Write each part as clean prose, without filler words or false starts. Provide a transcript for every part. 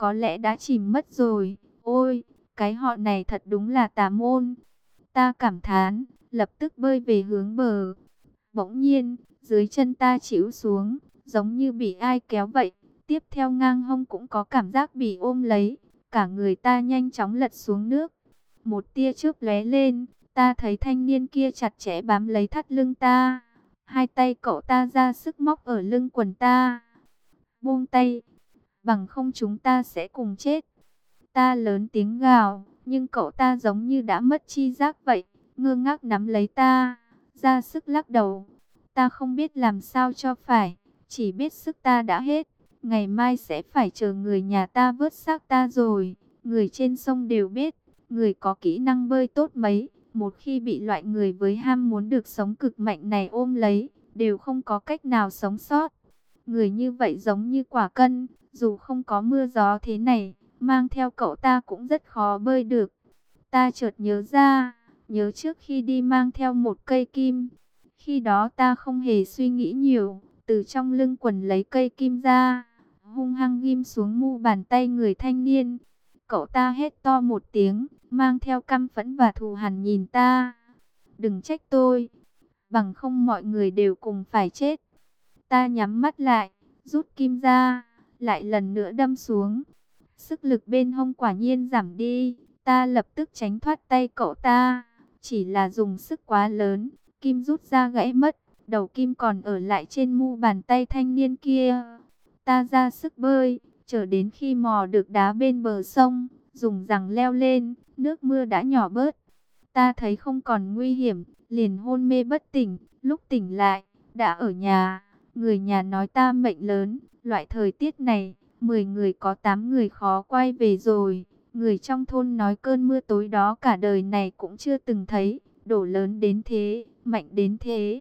có lẽ đã chìm mất rồi. Ôi, cái họ này thật đúng là tà môn. Ta cảm thán, lập tức bơi về hướng bờ. Bỗng nhiên, dưới chân ta chĩu xuống, giống như bị ai kéo vậy. Tiếp theo ngang hông cũng có cảm giác bị ôm lấy. Cả người ta nhanh chóng lật xuống nước. Một tia chớp lóe lên, ta thấy thanh niên kia chặt chẽ bám lấy thắt lưng ta. Hai tay cậu ta ra sức móc ở lưng quần ta. Buông tay, bằng không chúng ta sẽ cùng chết. Ta lớn tiếng gào, nhưng cậu ta giống như đã mất chi giác vậy, ngơ ngác nắm lấy ta, ra sức lắc đầu. Ta không biết làm sao cho phải, chỉ biết sức ta đã hết. Ngày mai sẽ phải chờ người nhà ta vớt xác ta rồi. Người trên sông đều biết, người có kỹ năng bơi tốt mấy, một khi bị loại người với ham muốn được sống cực mạnh này ôm lấy, đều không có cách nào sống sót. Người như vậy giống như quả cân, dù không có mưa gió thế này, mang theo cậu ta cũng rất khó bơi được. Ta chợt nhớ ra, nhớ trước khi đi mang theo một cây kim. Khi đó ta không hề suy nghĩ nhiều, từ trong lưng quần lấy cây kim ra, hung hăng ghim xuống mu bàn tay người thanh niên. Cậu ta hét to một tiếng, mang theo căm phẫn và thù hằn nhìn ta. Đừng trách tôi, bằng không mọi người đều cùng phải chết. Ta nhắm mắt lại, rút kim ra, lại lần nữa đâm xuống. Sức lực bên hông quả nhiên giảm đi, ta lập tức tránh thoát tay cậu ta. Chỉ là dùng sức quá lớn, kim rút ra gãy mất, đầu kim còn ở lại trên mu bàn tay thanh niên kia. Ta ra sức bơi, chờ đến khi mò được đá bên bờ sông, dùng rằng leo lên, nước mưa đã nhỏ bớt. Ta thấy không còn nguy hiểm, liền hôn mê bất tỉnh, lúc tỉnh lại, đã ở nhà. Người nhà nói ta mệnh lớn, loại thời tiết này, 10 người có 8 người khó quay về rồi. Người trong thôn nói cơn mưa tối đó cả đời này cũng chưa từng thấy, đổ lớn đến thế, mạnh đến thế.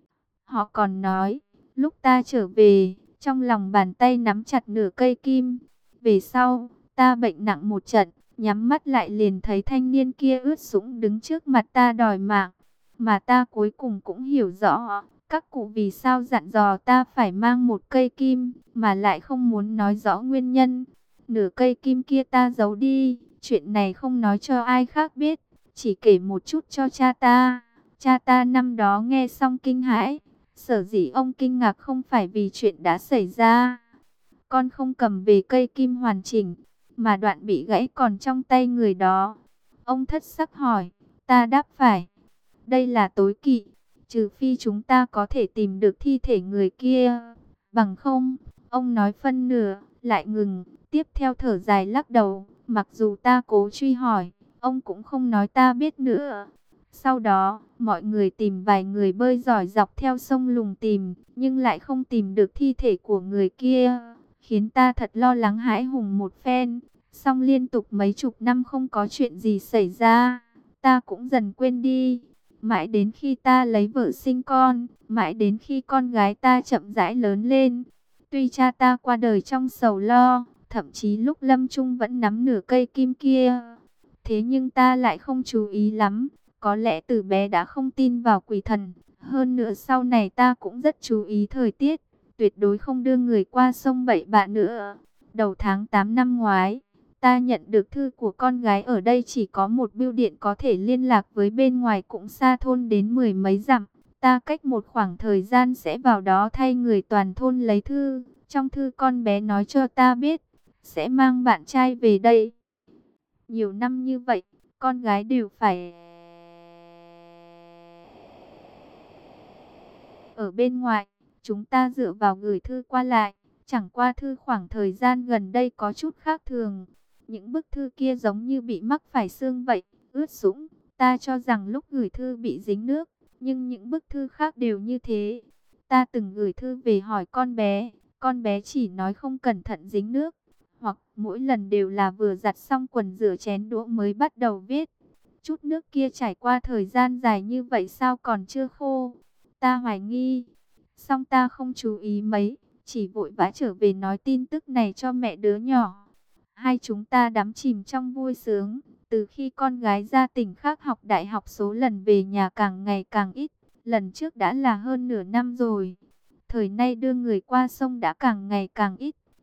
Họ còn nói, lúc ta trở về, trong lòng bàn tay nắm chặt nửa cây kim. Về sau, ta bệnh nặng một trận, nhắm mắt lại liền thấy thanh niên kia ướt sũng đứng trước mặt ta đòi mạng. Mà ta cuối cùng cũng hiểu rõ, các cụ vì sao dặn dò ta phải mang một cây kim, mà lại không muốn nói rõ nguyên nhân. Nửa cây kim kia ta giấu đi, chuyện này không nói cho ai khác biết, chỉ kể một chút cho cha ta. Cha ta năm đó nghe xong kinh hãi, sở dĩ ông kinh ngạc không phải vì chuyện đã xảy ra. Con không cầm về cây kim hoàn chỉnh, mà đoạn bị gãy còn trong tay người đó. Ông thất sắc hỏi, ta đáp phải. Đây là tối kỵ, trừ phi chúng ta có thể tìm được thi thể người kia. Bằng không, ông nói phân nửa, lại ngừng, tiếp theo thở dài lắc đầu. Mặc dù ta cố truy hỏi, ông cũng không nói ta biết nữa. Sau đó, mọi người tìm vài người bơi giỏi dọc theo sông lùng tìm, nhưng lại không tìm được thi thể của người kia, khiến ta thật lo lắng hãi hùng một phen. Xong liên tục mấy chục năm không có chuyện gì xảy ra, ta cũng dần quên đi. Mãi đến khi ta lấy vợ sinh con, mãi đến khi con gái ta chậm rãi lớn lên. Tuy cha ta qua đời trong sầu lo, thậm chí lúc lâm chung vẫn nắm nửa cây kim kia. Thế nhưng ta lại không chú ý lắm, có lẽ từ bé đã không tin vào quỷ thần. Hơn nữa sau này ta cũng rất chú ý thời tiết, tuyệt đối không đưa người qua sông bậy bạ nữa. Đầu tháng 8 năm ngoái, ta nhận được thư của con gái ở đây chỉ có một bưu điện có thể liên lạc với bên ngoài cũng xa thôn đến 10 mấy dặm. Ta cách một khoảng thời gian sẽ vào đó thay người toàn thôn lấy thư. Trong thư con bé nói cho ta biết, sẽ mang bạn trai về đây. Nhiều năm như vậy, con gái đều phải ở bên ngoài. Chúng ta dựa vào gửi thư qua lại. Chẳng qua thư khoảng thời gian gần đây có chút khác thường. Những bức thư kia giống như bị mắc phải sương vậy, ướt sũng. Ta cho rằng lúc gửi thư bị dính nước, nhưng những bức thư khác đều như thế. Ta từng gửi thư về hỏi con bé chỉ nói không cẩn thận dính nước. Hoặc mỗi lần đều là vừa giặt xong quần rửa chén đũa mới bắt đầu viết. Chút nước kia trải qua thời gian dài như vậy sao còn chưa khô? Ta hoài nghi. Xong ta không chú ý mấy, chỉ vội vã trở về nói tin tức này cho mẹ đứa nhỏ. Hai chúng ta đắm chìm trong vui sướng. Từ khi con gái ra tỉnh khác học đại học, số lần về nhà càng ngày càng ít. Lần trước đã là hơn nửa năm rồi. Thời nay đưa người qua sông đã càng ngày càng ít.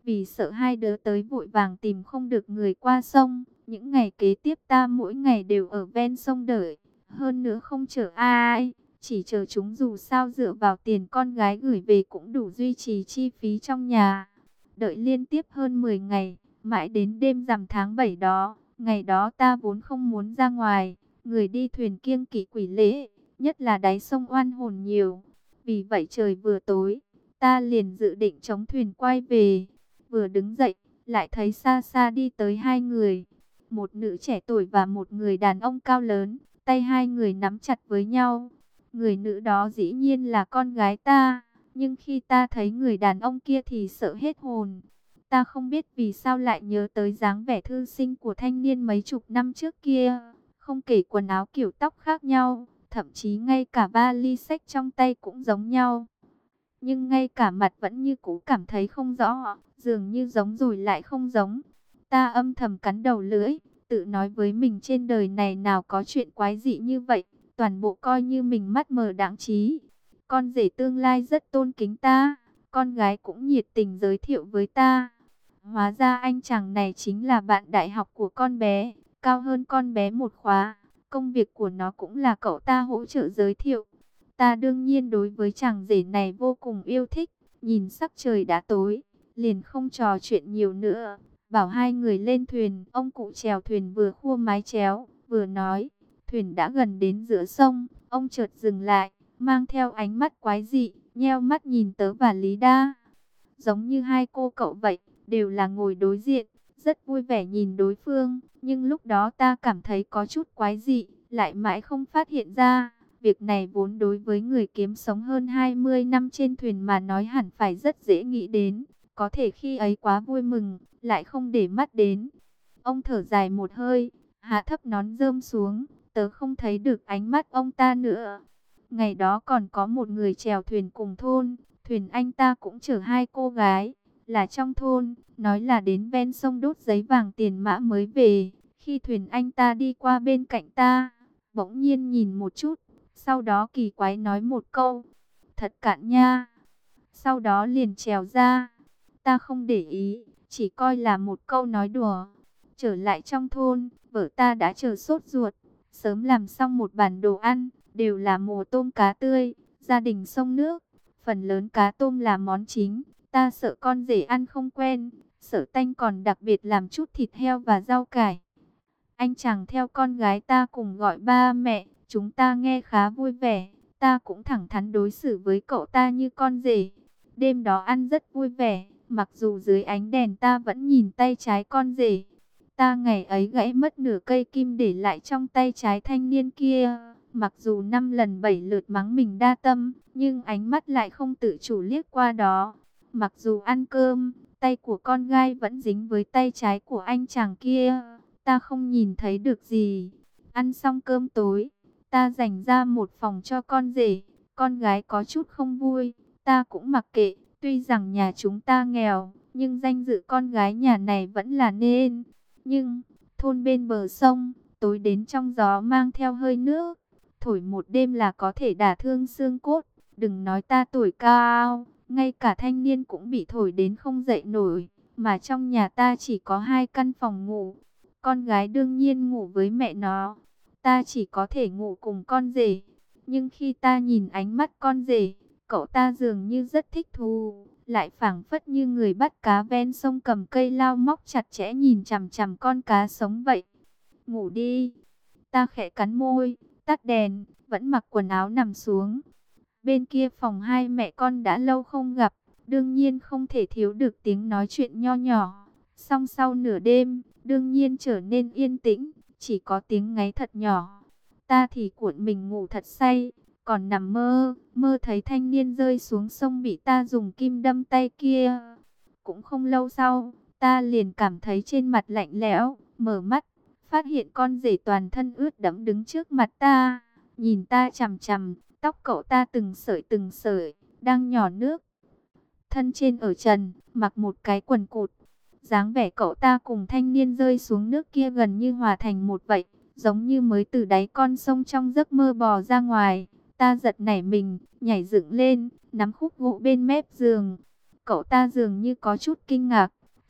Vì sợ hai đứa tới vội vàng tìm không được người qua sông, những ngày kế tiếp ta mỗi ngày đều ở ven sông đợi. Hơn nữa không chờ ai, chỉ chờ chúng, dù sao dựa vào tiền con gái gửi về cũng đủ duy trì chi phí trong nhà. Đợi liên tiếp hơn 10 ngày, mãi đến đêm rằm tháng 7 đó, ngày đó ta vốn không muốn ra ngoài, người đi thuyền kiêng kỵ quỷ lễ, nhất là đáy sông oan hồn nhiều. Vì vậy trời vừa tối, ta liền dự định chống thuyền quay về. Vừa đứng dậy, lại thấy xa xa đi tới hai người, một nữ trẻ tuổi và một người đàn ông cao lớn, tay hai người nắm chặt với nhau. Người nữ đó dĩ nhiên là con gái ta, nhưng khi ta thấy người đàn ông kia thì sợ hết hồn. Ta không biết vì sao lại nhớ tới dáng vẻ thư sinh của thanh niên mấy chục năm trước kia, không kể quần áo kiểu tóc khác nhau, thậm chí ngay cả vali xách trong tay cũng giống nhau. Nhưng ngay cả mặt vẫn như cũ cảm thấy không rõ, dường như giống rồi lại không giống. Ta âm thầm cắn đầu lưỡi, tự nói với mình trên đời này nào có chuyện quái dị như vậy, toàn bộ coi như mình mắt mờ đáng trí. Con rể tương lai rất tôn kính ta, con gái cũng nhiệt tình giới thiệu với ta. Hóa ra anh chàng này chính là bạn đại học của con bé, cao hơn con bé một khóa. Công việc của nó cũng là cậu ta hỗ trợ giới thiệu. Ta đương nhiên đối với chàng rể này vô cùng yêu thích, nhìn sắc trời đã tối, liền không trò chuyện nhiều nữa. Bảo hai người lên thuyền, ông cụ chèo thuyền vừa khua mái chèo, vừa nói. Thuyền đã gần đến giữa sông, ông chợt dừng lại, mang theo ánh mắt quái dị, nheo mắt nhìn tớ và Lý Đa. Giống như hai cô cậu vậy, đều là ngồi đối diện, rất vui vẻ nhìn đối phương. Nhưng lúc đó ta cảm thấy có chút quái dị, lại mãi không phát hiện ra. Việc này vốn đối với người kiếm sống hơn 20 năm trên thuyền mà nói hẳn phải rất dễ nghĩ đến. Có thể khi ấy quá vui mừng, lại không để mắt đến. Ông thở dài một hơi, hạ thấp nón rơm xuống, tớ không thấy được ánh mắt ông ta nữa. Ngày đó còn có một người chèo thuyền cùng thôn, thuyền anh ta cũng chở hai cô gái, là trong thôn, nói là đến ven sông đốt giấy vàng tiền mã mới về. Khi thuyền anh ta đi qua bên cạnh ta, bỗng nhiên nhìn một chút, sau đó kỳ quái nói một câu, thật cạn nha. Sau đó liền trèo ra, ta không để ý, chỉ coi là một câu nói đùa. Trở lại trong thôn, vợ ta đã chờ sốt ruột, sớm làm xong một bàn đồ ăn, đều là mùa tôm cá tươi, gia đình sông nước. Phần lớn cá tôm là món chính, ta sợ con rể ăn không quen, sợ tanh còn đặc biệt làm chút thịt heo và rau cải. Anh chàng theo con gái ta cùng gọi ba mẹ, chúng ta nghe khá vui vẻ, ta cũng thẳng thắn đối xử với cậu ta như con rể. Đêm đó ăn rất vui vẻ, mặc dù dưới ánh đèn ta vẫn nhìn tay trái con rể. Ta ngày ấy gãy mất nửa cây kim để lại trong tay trái thanh niên kia. Mặc dù 5 lần 7 lượt mắng mình đa tâm, nhưng ánh mắt lại không tự chủ liếc qua đó. Mặc dù ăn cơm, tay của con gái vẫn dính với tay trái của anh chàng kia. Ta không nhìn thấy được gì. Ăn xong cơm tối, ta dành ra một phòng cho con rể. Con gái có chút không vui, ta cũng mặc kệ. Tuy rằng nhà chúng ta nghèo, nhưng danh dự con gái nhà này vẫn là nên. Nhưng, thôn bên bờ sông, tối đến trong gió mang theo hơi nước. Thổi một đêm là có thể đả thương xương cốt. Đừng nói ta tuổi cao, ngay cả thanh niên cũng bị thổi đến không dậy nổi. Mà trong nhà ta chỉ có 2 căn phòng ngủ. Con gái đương nhiên ngủ với mẹ nó. Ta chỉ có thể ngủ cùng con rể. Nhưng khi ta nhìn ánh mắt con rể, cậu ta dường như rất thích thú, lại phảng phất như người bắt cá ven sông cầm cây lao móc chặt chẽ nhìn chằm chằm con cá sống vậy. Ngủ đi. Ta khẽ cắn môi, tắt đèn, vẫn mặc quần áo nằm xuống. Bên kia phòng hai mẹ con đã lâu không gặp, đương nhiên không thể thiếu được tiếng nói chuyện nho nhỏ. Song sau nửa đêm, đương nhiên trở nên yên tĩnh, chỉ có tiếng ngáy thật nhỏ. Ta thì cuộn mình ngủ thật say, còn nằm mơ, mơ thấy thanh niên rơi xuống sông bị ta dùng kim đâm tay kia. Cũng không lâu sau, ta liền cảm thấy trên mặt lạnh lẽo, mở mắt, phát hiện con rể toàn thân ướt đẫm đứng trước mặt ta, nhìn ta chằm chằm, tóc cậu ta từng sợi, đang nhỏ nước. Thân trên ở trần, mặc một cái quần cụt. Dáng vẻ cậu ta cùng thanh niên rơi xuống nước kia gần như hòa thành một vậy, giống như mới từ đáy con sông trong giấc mơ bò ra ngoài. Ta giật nảy mình, nhảy dựng lên, nắm khúc gỗ bên mép giường. Cậu ta dường như có chút kinh ngạc,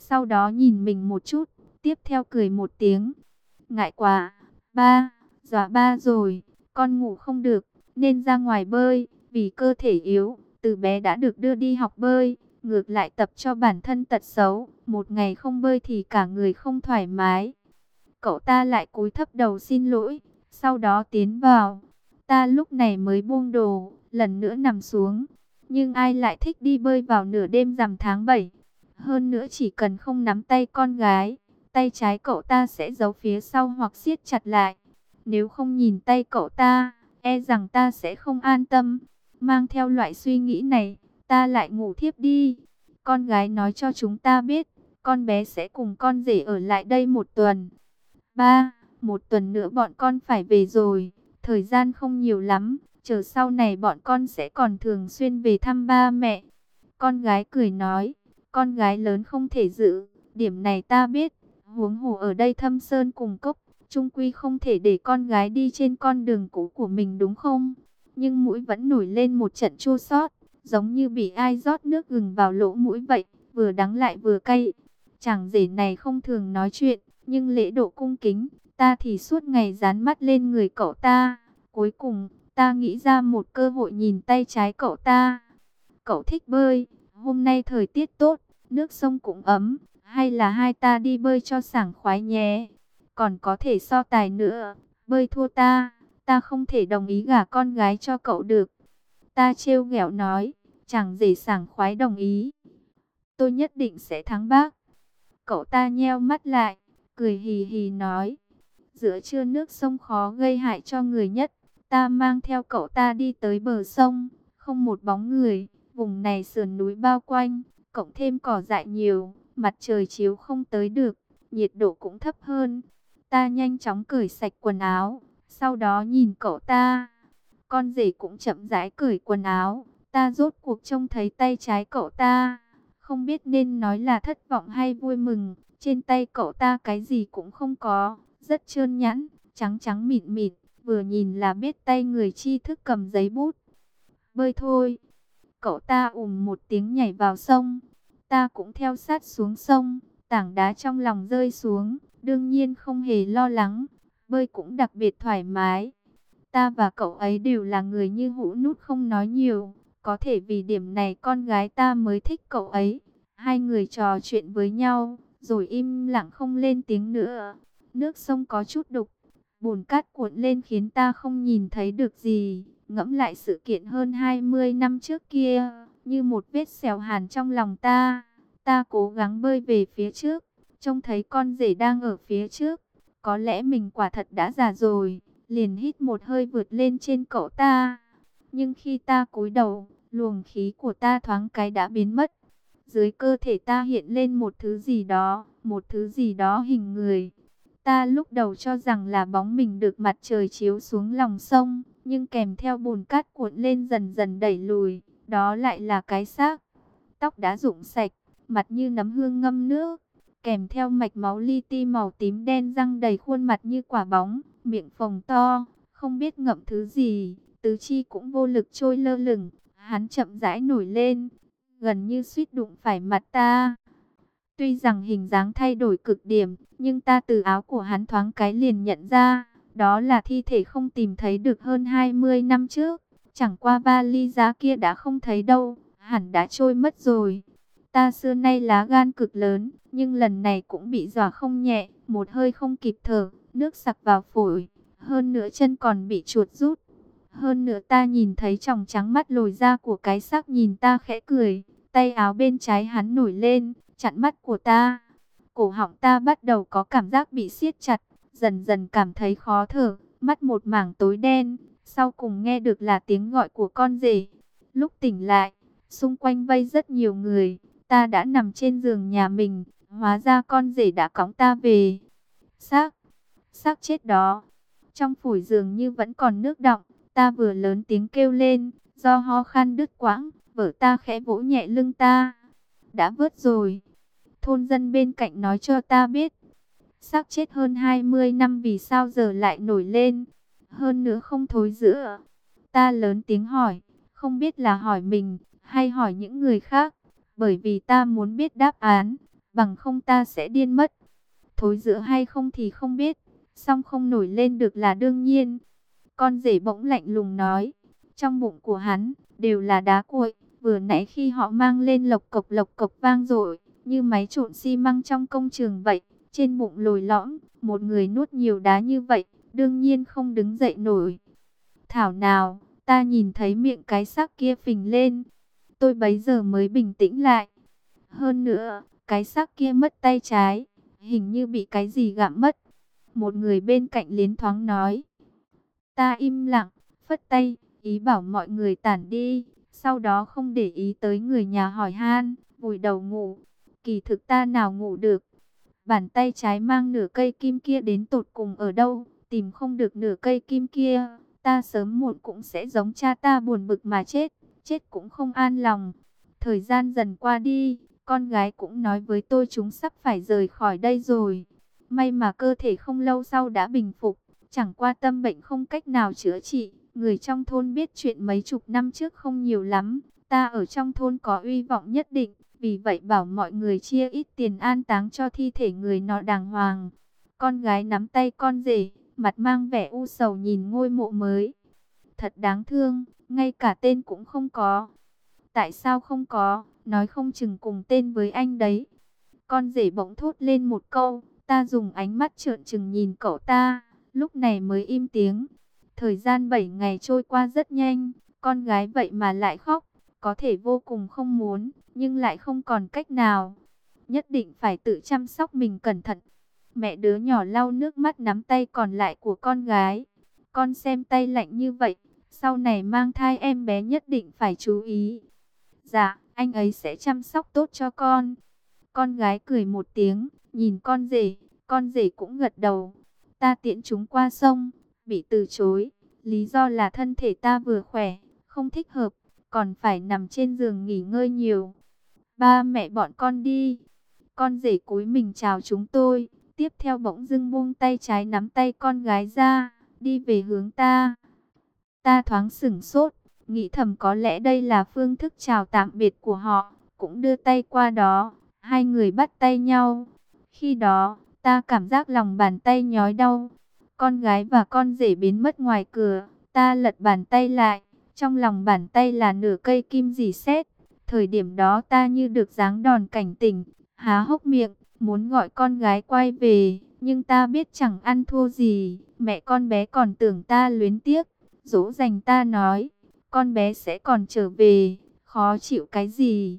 sau đó nhìn mình một chút, tiếp theo cười một tiếng. Ngại quá, ba, dọa ba rồi, con ngủ không được, nên ra ngoài bơi, vì cơ thể yếu, từ bé đã được đưa đi học bơi, ngược lại tập cho bản thân tật xấu, một ngày không bơi thì cả người không thoải mái. Cậu ta lại cúi thấp đầu xin lỗi, sau đó tiến vào. Ta lúc này mới buông đồ, lần nữa nằm xuống. Nhưng ai lại thích đi bơi vào nửa đêm rằm tháng 7? Hơn nữa chỉ cần không nắm tay con gái, tay trái cậu ta sẽ giấu phía sau hoặc siết chặt lại. Nếu không nhìn tay cậu ta, e rằng ta sẽ không an tâm. Mang theo loại suy nghĩ này, ta lại ngủ thiếp đi. Con gái nói cho chúng ta biết, con bé sẽ cùng con rể ở lại đây một tuần. Ba, một tuần nữa bọn con phải về rồi, thời gian không nhiều lắm, chờ sau này bọn con sẽ còn thường xuyên về thăm ba mẹ. Con gái cười nói, con gái lớn không thể giữ, điểm này ta biết, huống hồ ở đây thâm sơn cùng cốc, chung quy không thể để con gái đi trên con đường cũ của mình đúng không? Nhưng mũi vẫn nổi lên một trận chua xót, giống như bị ai rót nước gừng vào lỗ mũi vậy, vừa đắng lại vừa cay. Chàng rể này không thường nói chuyện, nhưng lễ độ cung kính, ta thì suốt ngày dán mắt lên người cậu ta. Cuối cùng, ta nghĩ ra một cơ hội nhìn tay trái cậu ta. Cậu thích bơi, hôm nay thời tiết tốt, nước sông cũng ấm, hay là hai ta đi bơi cho sảng khoái nhé. Còn có thể so tài nữa, bơi thua ta không thể đồng ý gả con gái cho cậu được. Ta trêu ghẹo nói, chẳng dễ sảng khoái đồng ý. Tôi nhất định sẽ thắng bác. Cậu ta nheo mắt lại, cười hì hì nói, giữa trưa nước sông khó gây hại cho người nhất. Ta mang theo cậu ta đi tới bờ sông, không một bóng người, vùng này sườn núi bao quanh, cộng thêm cỏ dại nhiều, mặt trời chiếu không tới được, nhiệt độ cũng thấp hơn. Ta nhanh chóng cởi sạch quần áo, sau đó nhìn cậu ta. Con rể cũng chậm rãi cởi quần áo, ta rốt cuộc trông thấy tay trái cậu ta. Không biết nên nói là thất vọng hay vui mừng, trên tay cậu ta cái gì cũng không có, rất trơn nhẵn, trắng trắng mịn mịn, vừa nhìn là biết tay người tri thức cầm giấy bút. Bơi thôi. Cậu ta một tiếng nhảy vào sông, ta cũng theo sát xuống sông, tảng đá trong lòng rơi xuống, đương nhiên không hề lo lắng, bơi cũng đặc biệt thoải mái. Ta và cậu ấy đều là người như hũ nút không nói nhiều, có thể vì điểm này con gái ta mới thích cậu ấy. Hai người trò chuyện với nhau, rồi im lặng không lên tiếng nữa. Nước sông có chút đục, bùn cát cuộn lên khiến ta không nhìn thấy được gì. Ngẫm lại sự kiện hơn 20 năm trước kia, như một vết sẹo hàn trong lòng ta. Ta cố gắng bơi về phía trước, trông thấy con rể đang ở phía trước. Có lẽ mình quả thật đã già rồi, liền hít một hơi vượt lên trên cậu ta. Nhưng khi ta cúi đầu, luồng khí của ta thoáng cái đã biến mất. Dưới cơ thể ta hiện lên một thứ gì đó hình người. Ta lúc đầu cho rằng là bóng mình được mặt trời chiếu xuống lòng sông, nhưng kèm theo bùn cát cuộn lên dần dần đẩy lùi, đó lại là cái xác. Tóc đã rụng sạch, mặt như nấm hương ngâm nước, kèm theo mạch máu li ti màu tím đen, răng đầy khuôn mặt như quả bóng, miệng phồng to, không biết ngậm thứ gì, tứ chi cũng vô lực trôi lơ lửng. Hắn chậm rãi nổi lên, gần như suýt đụng phải mặt ta. Tuy rằng hình dáng thay đổi cực điểm, nhưng ta từ áo của hắn thoáng cái liền nhận ra, đó là thi thể không tìm thấy được hơn 20 năm trước. Chẳng qua vali giá kia đã không thấy đâu, hẳn đã trôi mất rồi. Ta xưa nay lá gan cực lớn, nhưng lần này cũng bị dọa không nhẹ, một hơi không kịp thở, nước sặc vào phổi, hơn nữa chân còn bị chuột rút. Hơn nữa ta nhìn thấy tròng trắng mắt lồi ra của cái xác nhìn ta khẽ cười, tay áo bên trái hắn nổi lên, chặn mắt của ta. Cổ họng ta bắt đầu có cảm giác bị siết chặt, dần dần cảm thấy khó thở, mắt một mảng tối đen, sau cùng nghe được là tiếng gọi của con rể. Lúc tỉnh lại, xung quanh vây rất nhiều người, ta đã nằm trên giường nhà mình, hóa ra con rể đã cõng ta về. Xác chết đó, trong phổi giường như vẫn còn nước đọng, ta vừa lớn tiếng kêu lên, do ho khan đứt quãng, vợ ta khẽ vỗ nhẹ lưng ta. Đã vớt rồi. Thôn dân bên cạnh nói cho ta biết, xác chết hơn 20 năm vì sao giờ lại nổi lên, hơn nữa không thối rữa. Ta lớn tiếng hỏi, không biết là hỏi mình hay hỏi những người khác, bởi vì ta muốn biết đáp án. bằng không ta sẽ điên mất. Thối rữa hay không thì không biết, song không nổi lên được là đương nhiên. Con rể bỗng lạnh lùng nói, trong bụng của hắn đều là đá cuội, vừa nãy khi họ mang lên lộc cộc vang dội, như máy trộn xi măng trong công trường vậy. Trên bụng lồi lõm, một người nuốt nhiều đá như vậy, đương nhiên không đứng dậy nổi. Thảo nào, ta nhìn thấy miệng cái xác kia phình lên, tôi bấy giờ mới bình tĩnh lại. Hơn nữa, cái xác kia mất tay trái, hình như bị cái gì gặm mất. Một người bên cạnh liến thoáng nói. Ta im lặng, phất tay, ý bảo mọi người tản đi. Sau đó không để ý tới người nhà hỏi han, vùi đầu ngủ. Kỳ thực ta nào ngủ được. Bàn tay trái mang nửa cây kim kia đến tột cùng ở đâu, tìm không được nửa cây kim kia. Ta sớm muộn cũng sẽ giống cha ta buồn bực mà chết, chết cũng không an lòng. Thời gian dần qua đi, con gái cũng nói với tôi chúng sắp phải rời khỏi đây rồi. May mà cơ thể không lâu sau đã bình phục, chẳng qua tâm bệnh không cách nào chữa trị. Người trong thôn biết chuyện mấy chục năm trước không nhiều lắm, ta ở trong thôn có uy vọng nhất định, vì vậy bảo mọi người chia ít tiền an táng cho thi thể người nọ đàng hoàng. Con gái nắm tay con rể, mặt mang vẻ u sầu nhìn ngôi mộ mới. Thật đáng thương, ngay cả tên cũng không có. Tại sao không có, nói không chừng cùng tên với anh đấy. Con rể bỗng thốt lên một câu, ta dùng ánh mắt trợn trừng nhìn cậu ta, lúc này mới im tiếng. Thời gian 7 ngày trôi qua rất nhanh, con gái vậy mà lại khóc, có thể vô cùng không muốn, nhưng lại không còn cách nào. Nhất định phải tự chăm sóc mình cẩn thận. Mẹ đứa nhỏ lau nước mắt nắm tay còn lại của con gái. Con xem tay lạnh như vậy, sau này mang thai em bé nhất định phải chú ý. Dạ, anh ấy sẽ chăm sóc tốt cho con. Con gái cười một tiếng, nhìn con rể cũng gật đầu. Ta tiễn chúng qua sông, bị từ chối. Lý do là thân thể ta vừa khỏe, không thích hợp, còn phải nằm trên giường nghỉ ngơi nhiều. Ba mẹ bọn con đi. Con rể cúi mình chào chúng tôi, tiếp theo bỗng dưng buông tay trái nắm tay con gái ra, đi về hướng ta. Ta thoáng sửng sốt, nghĩ thầm có lẽ đây là phương thức chào tạm biệt của họ, cũng đưa tay qua đó, hai người bắt tay nhau. Khi đó, ta cảm giác lòng bàn tay nhói đau. Con gái và con rể biến mất ngoài cửa, ta lật bàn tay lại, trong lòng bàn tay là nửa cây kim rỉ sét. Thời điểm đó ta như được giáng đòn cảnh tỉnh, há hốc miệng, muốn gọi con gái quay về, nhưng ta biết chẳng ăn thua gì, mẹ con bé còn tưởng ta luyến tiếc, dỗ dành ta nói, con bé sẽ còn trở về, khó chịu cái gì,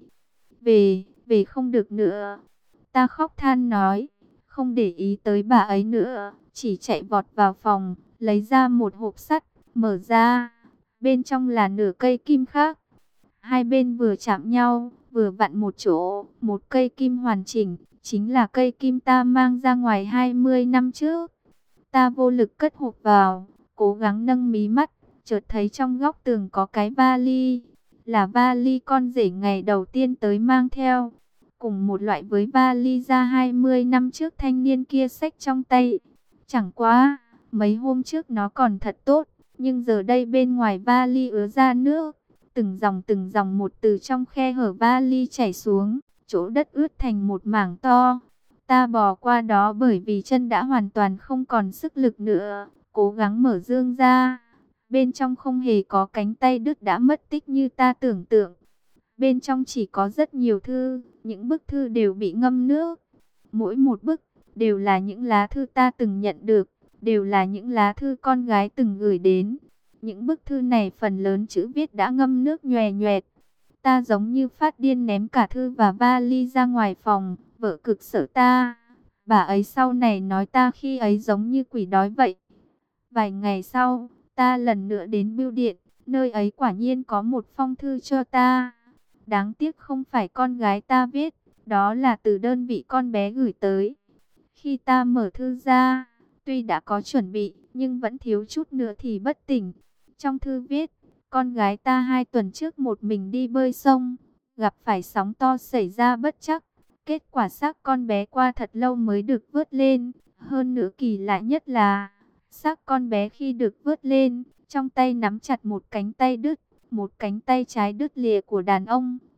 về không được nữa. Ta khóc than nói, không để ý tới bà ấy nữa, chỉ chạy vọt vào phòng, lấy ra một hộp sắt, mở ra, bên trong là nửa cây kim khác. Hai bên vừa chạm nhau, vừa vặn một chỗ, một cây kim hoàn chỉnh, chính là cây kim ta mang ra ngoài 20 năm trước. Ta vô lực cất hộp vào, cố gắng nâng mí mắt, chợt thấy trong góc tường có cái vali, là vali con rể ngày đầu tiên tới mang theo, cùng một loại với vali ra 20 năm trước thanh niên kia xách trong tay. Chẳng quá, mấy hôm trước nó còn thật tốt, nhưng giờ đây bên ngoài vali ứa ra nước. Từng dòng một từ trong khe hở vali chảy xuống, chỗ đất ướt thành một mảng to. Ta bò qua đó bởi vì chân đã hoàn toàn không còn sức lực nữa, cố gắng mở dương ra. Bên trong không hề có cánh tay đứt đã mất tích như ta tưởng tượng. Bên trong chỉ có rất nhiều thư, những bức thư đều bị ngâm nước. Mỗi một bức đều là những lá thư ta từng nhận được, đều là những lá thư con gái từng gửi đến. Những bức thư này phần lớn chữ viết đã ngâm nước nhòe nhoẹt. Ta giống như phát điên ném cả thư và vali ra ngoài phòng, vợ cực sợ ta. Bà ấy sau này nói ta khi ấy giống như quỷ đói vậy. Vài ngày sau, ta lần nữa đến bưu điện, nơi ấy quả nhiên có một phong thư cho ta. Đáng tiếc không phải con gái ta viết, đó là từ đơn vị con bé gửi tới. Khi ta mở thư ra, tuy đã có chuẩn bị, nhưng vẫn thiếu chút nữa thì bất tỉnh. Trong thư viết, con gái ta 2 tuần trước một mình đi bơi sông, gặp phải sóng to xảy ra bất trắc. Kết quả xác con bé qua thật lâu mới được vớt lên. Hơn nữa kỳ lạ nhất là, xác con bé khi được vớt lên, trong tay nắm chặt một cánh tay đứt, một cánh tay trái đứt lìa của đàn ông.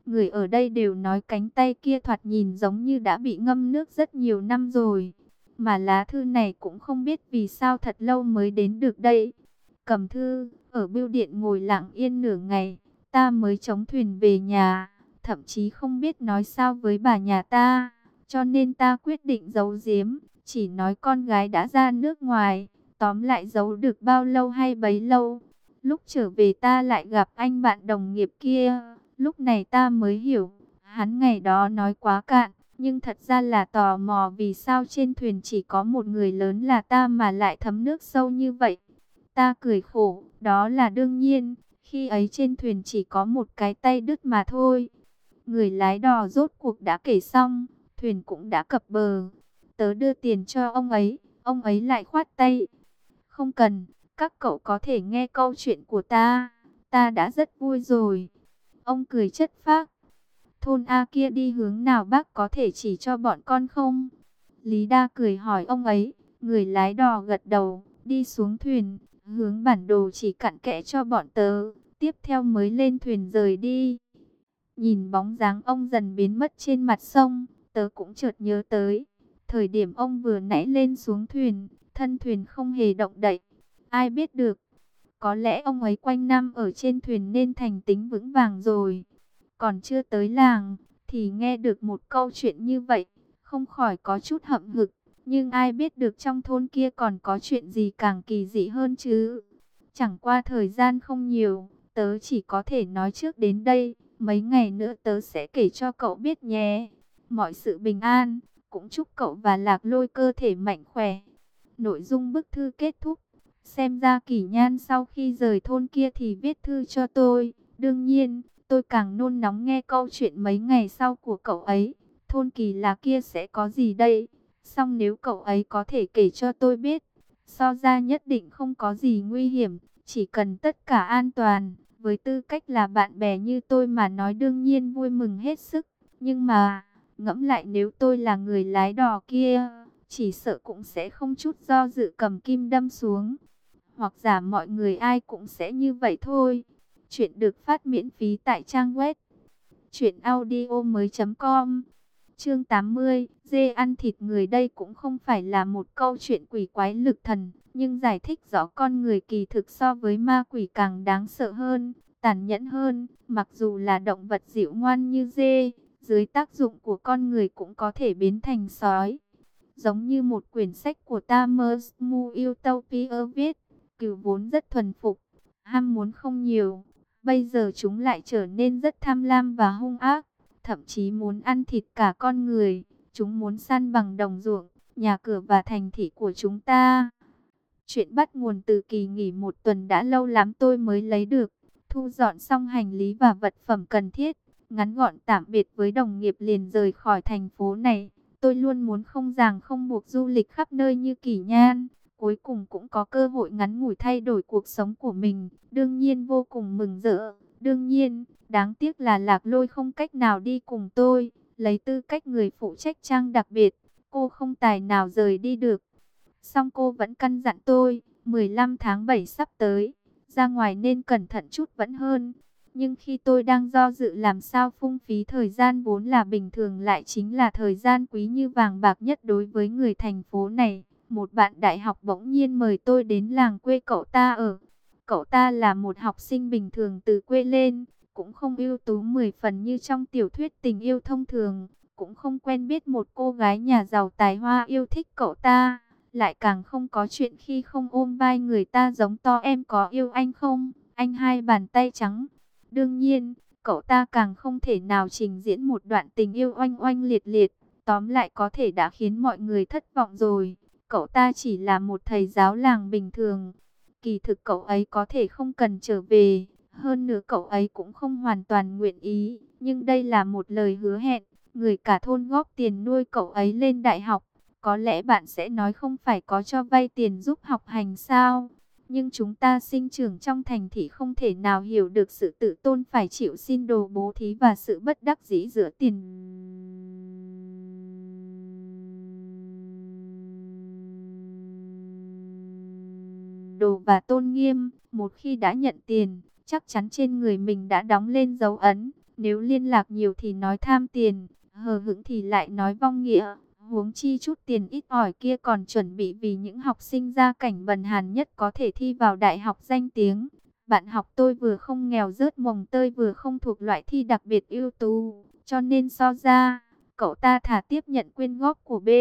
Người ở đây đều nói cánh tay kia thoạt nhìn giống như đã bị ngâm nước rất nhiều năm rồi. Mà lá thư này cũng không biết vì sao thật lâu mới đến được đây. Cầm thư, ở bưu điện ngồi lặng yên nửa ngày, ta mới chống thuyền về nhà. Thậm chí không biết nói sao với bà nhà ta, cho nên ta quyết định giấu giếm, chỉ nói con gái đã ra nước ngoài. Tóm lại giấu được bao lâu hay bấy lâu. Lúc trở về ta lại gặp anh bạn đồng nghiệp kia. Lúc này ta mới hiểu, hắn ngày đó nói quá cạn, nhưng thật ra là tò mò vì sao trên thuyền chỉ có một người lớn là ta mà lại thấm nước sâu như vậy. Ta cười khổ, đó là đương nhiên, khi ấy trên thuyền chỉ có một cái tay đứt mà thôi. Người lái đò rốt cuộc đã kể xong, thuyền cũng đã cập bờ. Tớ đưa tiền cho ông ấy lại khoát tay. Không cần, các cậu có thể nghe câu chuyện của ta đã rất vui rồi. Ông cười chất phác. Thôn A kia đi hướng nào bác có thể chỉ cho bọn con không? Lý Đa cười hỏi ông ấy. Người lái đò gật đầu, đi xuống thuyền, hướng bản đồ chỉ cặn kẽ cho bọn tớ. Tiếp theo mới lên thuyền rời đi. Nhìn bóng dáng ông dần biến mất trên mặt sông, tớ cũng chợt nhớ tới. Thời điểm ông vừa nãy lên xuống thuyền, thân thuyền không hề động đậy. Ai biết được, có lẽ ông ấy quanh năm ở trên thuyền nên thành tính vững vàng rồi. Còn chưa tới làng, thì nghe được một câu chuyện như vậy, không khỏi có chút hậm hực. Nhưng ai biết được trong thôn kia còn có chuyện gì càng kỳ dị hơn chứ. Chẳng qua thời gian không nhiều, tớ chỉ có thể nói trước đến đây. Mấy ngày nữa tớ sẽ kể cho cậu biết nhé. Mọi sự bình an, cũng chúc cậu và Lạc Lôi cơ thể mạnh khỏe. Nội dung bức thư kết thúc. Xem ra Kỷ Nhan sau khi rời thôn kia thì viết thư cho tôi. Đương nhiên, tôi càng nôn nóng nghe câu chuyện mấy ngày sau của cậu ấy. Thôn Kỳ Lạc kia sẽ có gì đây? Xong nếu cậu ấy có thể kể cho tôi biết, so ra nhất định không có gì nguy hiểm, chỉ cần tất cả an toàn. Với tư cách là bạn bè như tôi mà nói đương nhiên vui mừng hết sức. Nhưng mà, ngẫm lại nếu tôi là người lái đò kia, chỉ sợ cũng sẽ không chút do dự cầm kim đâm xuống. Hoặc giả mọi người ai cũng sẽ như vậy thôi. Chuyện được phát miễn phí tại trang web truyệnaudiomoi.com. Chương 80, dê ăn thịt người. Đây cũng không phải là một câu chuyện quỷ quái lực thần, nhưng giải thích rõ con người kỳ thực so với ma quỷ càng đáng sợ hơn, tàn nhẫn hơn. Mặc dù là động vật dịu ngoan như dê, dưới tác dụng của con người cũng có thể biến thành sói. Giống như một quyển sách của Thomas More Utopia viết, cừu vốn rất thuần phục, ham muốn không nhiều. Bây giờ chúng lại trở nên rất tham lam và hung ác, thậm chí muốn ăn thịt cả con người. Chúng muốn săn bằng đồng ruộng, nhà cửa và thành thị của chúng ta. Chuyện bắt nguồn từ kỳ nghỉ một tuần đã lâu lắm tôi mới lấy được. Thu dọn xong hành lý và vật phẩm cần thiết, ngắn gọn tạm biệt với đồng nghiệp liền rời khỏi thành phố này. Tôi luôn muốn không ràng không buộc du lịch khắp nơi như Kỷ Nhan. Cuối cùng cũng có cơ hội ngắn ngủi thay đổi cuộc sống của mình. Đương nhiên vô cùng mừng rỡ. Đương nhiên, đáng tiếc là Lạc Lôi không cách nào đi cùng tôi. Lấy tư cách người phụ trách trang đặc biệt, cô không tài nào rời đi được. Song cô vẫn căn dặn tôi, 15 tháng 7 sắp tới, ra ngoài nên cẩn thận chút vẫn hơn. Nhưng khi tôi đang do dự làm sao phung phí thời gian vốn là bình thường lại chính là thời gian quý như vàng bạc nhất đối với người thành phố này, một bạn đại học bỗng nhiên mời tôi đến làng quê cậu ta ở. Cậu ta là một học sinh bình thường từ quê lên, cũng không ưu tú 10 phần như trong tiểu thuyết tình yêu thông thường, cũng không quen biết một cô gái nhà giàu tài hoa yêu thích cậu ta, lại càng không có chuyện khi không ôm vai người ta giống to em có yêu anh không, anh hai bàn tay trắng. Đương nhiên, cậu ta càng không thể nào trình diễn một đoạn tình yêu oanh oanh liệt liệt, tóm lại có thể đã khiến mọi người thất vọng rồi. Cậu ta chỉ là một thầy giáo làng bình thường. Kỳ thực cậu ấy có thể không cần trở về, hơn nữa cậu ấy cũng không hoàn toàn nguyện ý, nhưng đây là một lời hứa hẹn, người cả thôn góp tiền nuôi cậu ấy lên đại học. Có lẽ bạn sẽ nói không phải có cho vay tiền giúp học hành sao? Nhưng chúng ta sinh trưởng trong thành thị không thể nào hiểu được sự tự tôn phải chịu xin đồ bố thí và sự bất đắc dĩ giữa tiền đồ và tôn nghiêm. Một khi đã nhận tiền, chắc chắn trên người mình đã đóng lên dấu ấn. Nếu liên lạc nhiều thì nói tham tiền, hờ hững thì lại nói vong nghĩa. Huống chi chút tiền ít ỏi kia còn chuẩn bị vì những học sinh gia cảnh bần hàn nhất có thể thi vào đại học danh tiếng. Bạn học tôi vừa không nghèo rớt mồng tơi vừa không thuộc loại thi đặc biệt ưu tú, cho nên so ra, cậu ta thà tiếp nhận quyên góp của B.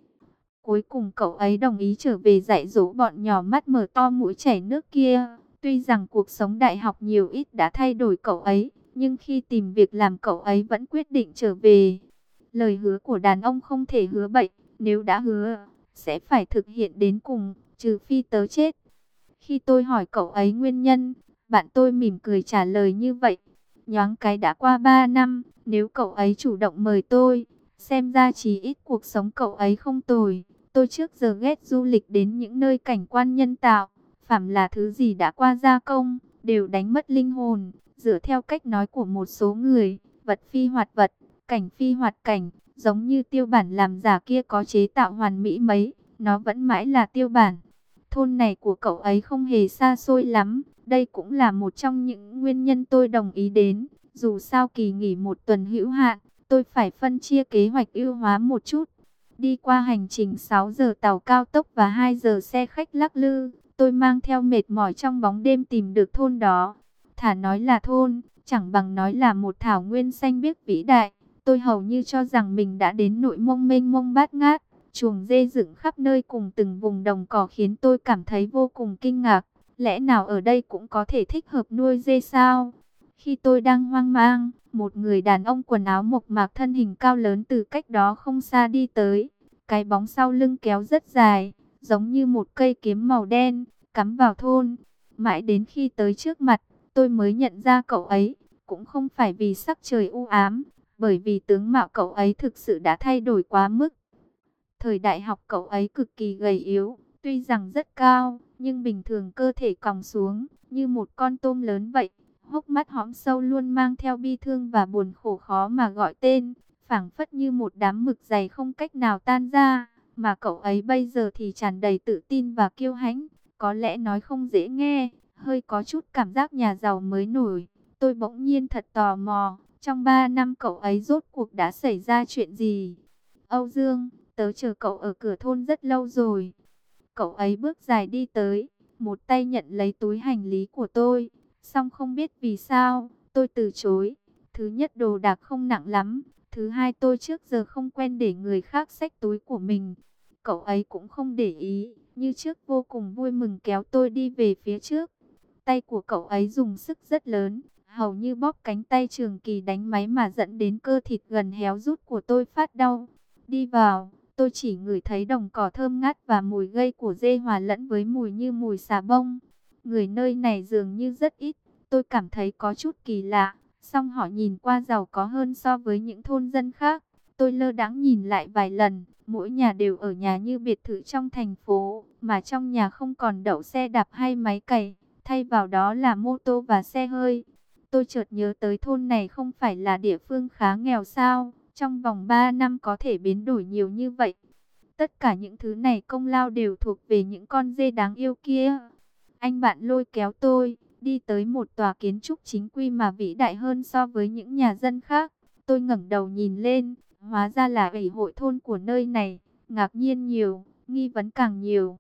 Cuối cùng cậu ấy đồng ý trở về dạy dỗ bọn nhỏ mắt mở to mũi chảy nước kia. Tuy rằng cuộc sống đại học nhiều ít đã thay đổi cậu ấy, nhưng khi tìm việc làm cậu ấy vẫn quyết định trở về. Lời hứa của đàn ông không thể hứa bậy, nếu đã hứa, sẽ phải thực hiện đến cùng, trừ phi tớ chết. Khi tôi hỏi cậu ấy nguyên nhân, bạn tôi mỉm cười trả lời như vậy. Nhoáng cái đã qua 3 năm, nếu cậu ấy chủ động mời tôi, xem ra chỉ ít cuộc sống cậu ấy không tồi. Tôi trước giờ ghét du lịch đến những nơi cảnh quan nhân tạo, phàm là thứ gì đã qua gia công, đều đánh mất linh hồn. Dựa theo cách nói của một số người, vật phi hoạt vật, cảnh phi hoạt cảnh, giống như tiêu bản làm giả kia có chế tạo hoàn mỹ mấy, nó vẫn mãi là tiêu bản. Thôn này của cậu ấy không hề xa xôi lắm, đây cũng là một trong những nguyên nhân tôi đồng ý đến. Dù sao kỳ nghỉ một tuần hữu hạn, tôi phải phân chia kế hoạch ưu hóa một chút. Đi qua hành trình 6 giờ tàu cao tốc và 2 giờ xe khách lắc lư, tôi mang theo mệt mỏi trong bóng đêm tìm được thôn đó. Thà nói là thôn, chẳng bằng nói là một thảo nguyên xanh biếc vĩ đại. Tôi hầu như cho rằng mình đã đến nội mông mênh mông bát ngát. Chuồng dê dựng khắp nơi cùng từng vùng đồng cỏ khiến tôi cảm thấy vô cùng kinh ngạc. Lẽ nào ở đây cũng có thể thích hợp nuôi dê sao? Khi tôi đang hoang mang, một người đàn ông quần áo mộc mạc thân hình cao lớn từ cách đó không xa đi tới. Cái bóng sau lưng kéo rất dài, giống như một cây kiếm màu đen, cắm vào thôn. Mãi đến khi tới trước mặt, tôi mới nhận ra cậu ấy, cũng không phải vì sắc trời u ám, bởi vì tướng mạo cậu ấy thực sự đã thay đổi quá mức. Thời đại học cậu ấy cực kỳ gầy yếu, tuy rằng rất cao, nhưng bình thường cơ thể còng xuống, như một con tôm lớn vậy. Hốc mắt hõm sâu luôn mang theo bi thương và buồn khổ khó mà gọi tên, phảng phất như một đám mực dày không cách nào tan ra. Mà cậu ấy bây giờ thì tràn đầy tự tin và kiêu hãnh, có lẽ nói không dễ nghe, hơi có chút cảm giác nhà giàu mới nổi. Tôi bỗng nhiên thật tò mò, trong 3 năm cậu ấy rốt cuộc đã xảy ra chuyện gì? Âu Dương, tớ chờ cậu ở cửa thôn rất lâu rồi. Cậu ấy bước dài đi tới, một tay nhận lấy túi hành lý của tôi. Xong không biết vì sao, tôi từ chối. Thứ nhất đồ đạc không nặng lắm. Thứ hai tôi trước giờ không quen để người khác xách túi của mình. Cậu ấy cũng không để ý, như trước vô cùng vui mừng kéo tôi đi về phía trước. Tay của cậu ấy dùng sức rất lớn, hầu như bóp cánh tay Trường Kỳ đánh máy mà dẫn đến cơ thịt gần héo rút của tôi phát đau. Đi vào, tôi chỉ ngửi thấy đồng cỏ thơm ngát và mùi gây của dê hòa lẫn với mùi như mùi xà bông. Người nơi này dường như rất ít, tôi cảm thấy có chút kỳ lạ, song họ nhìn qua giàu có hơn so với những thôn dân khác. Tôi lơ đãng nhìn lại vài lần, mỗi nhà đều ở nhà như biệt thự trong thành phố, mà trong nhà không còn đậu xe đạp hay máy cày, thay vào đó là mô tô và xe hơi. Tôi chợt nhớ tới thôn này không phải là địa phương khá nghèo sao, trong vòng 3 năm có thể biến đổi nhiều như vậy. Tất cả những thứ này công lao đều thuộc về những con dê đáng yêu kia. Anh bạn lôi kéo tôi, đi tới một tòa kiến trúc chính quy mà vĩ đại hơn so với những nhà dân khác. Tôi ngẩng đầu nhìn lên, hóa ra là ủy hội thôn của nơi này, ngạc nhiên nhiều, nghi vấn càng nhiều.